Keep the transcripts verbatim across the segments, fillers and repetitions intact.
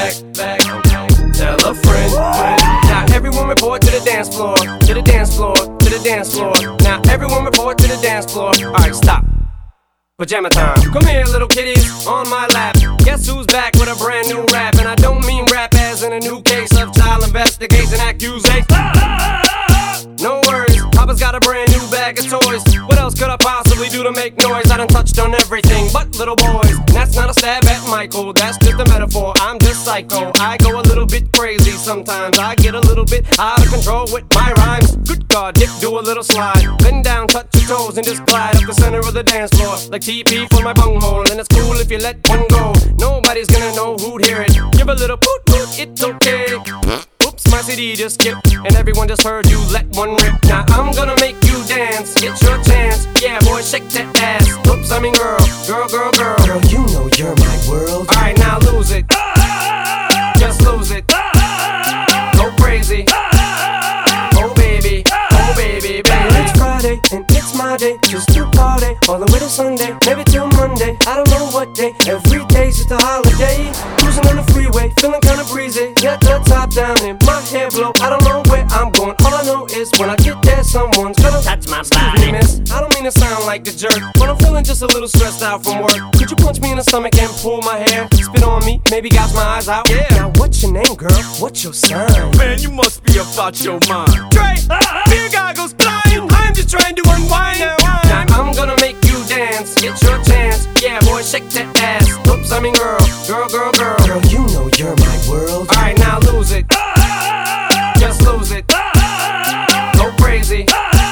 back, back. Tell a friend, friend. Now everyone report to the dance floor, to the dance floor, to the dance floor. Now everyone report to the dance floor. Alright, stop. Pajama time. Come here, little kitties, on my lap. Guess who's back with a brand new rap? And I don't mean rap as in a new case of child investigation accusation. No worries, Papa's got a brand new bag of toys. What else could I possibly do to make noise? I done touched on everything but little boys. That's not a stab at Michael, that's just a metaphor. I'm just psycho, I go a little bit crazy sometimes. I get a little bit out of control with my rhymes. Good God, Dick, do a little slide. Bend down, touch your toes, and just glide up the center of the dance floor like T P for my bunghole. And it's cool if you let one go. Nobody's gonna know who'd hear it. Give a little poot poot, it's okay. Oops, my C D just skipped, and everyone just heard you let one rip. Now I'm gonna make you dance, get your chance. Yeah, boy, shake that ass. Oops, I mean girl, girl, girl, girl. Girl, you know you're my world. Alright, now lose it. Just lose it. Go crazy. Oh baby, oh baby, baby. It's Friday and it's my day, just to party all the way to Sunday, maybe till Monday. I don't know what day. Every day's just a holiday. Cruising on the freeway, feeling kinda breezy. Got the top down and my hair blow. I don't know where I'm going. All I know is when I get there, someone's gonna touch my Excuse me, miss, I don't mean to sound like a jerk, but I'm feeling just a little stressed out from work. Could you punch me in the stomach and pull my hair? Spit on me, maybe gouge my eyes out. Yeah. Now what's your name, girl? What's your sign? Man, you must be about your mind. Dre, beer goggles blind. I'm just trying to unwind. Now I'm gonna make you dance. Get your chance. Yeah, boy, shake that ass. Oops, I mean girl, girl, girl, girl. Girl, you know you're my world. Alright, now lose it. Just lose it. Go crazy.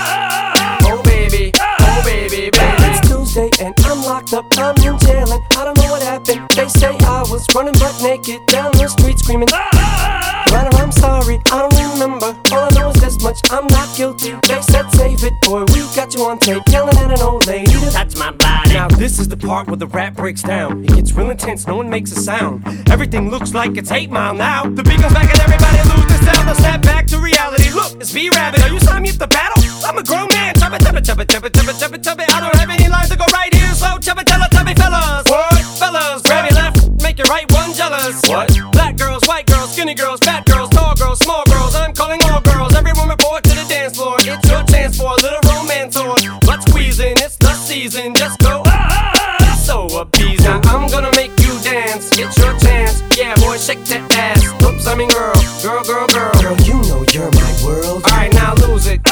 Oh baby, oh baby, baby. It's Tuesday and I'm locked up, I'm in jail and I don't know what happened. They say I was running butt naked down the street screaming. But I'm sorry, I don't remember. All I know is this much, I'm not guilty. They said save it, boy, we got you on tape yelling at an old lady to touch my body. Now this is the part where the rap breaks down. It gets real intense, no one makes a sound. Everything looks like it's eight mile now. The beat goes back and everybody loses sound. Let's snap back to reality. Look, it's V-Rabbit, are you signing me up to battle? I'm a grown man, chubba chubba chubba chubba chubba chubba chubba. I don't have any lines to go right here, so chubba chubba chubba fellas. What? Fellas, grab your left, make your right one jealous. What? Black girls, white girls, skinny girls, fat girls, tall girls, small girls. I'm calling all girls. Everyone report to the dance floor. It's your chance for a little romance or butt squeezing. It's the season. Just go ah, so appeasing. Now I'm gonna make you dance. Get your chance. Yeah, boy, shake that ass. Oops, I mean girl, girl, girl, girl. Girl, you know you're my world. Alright, now lose it.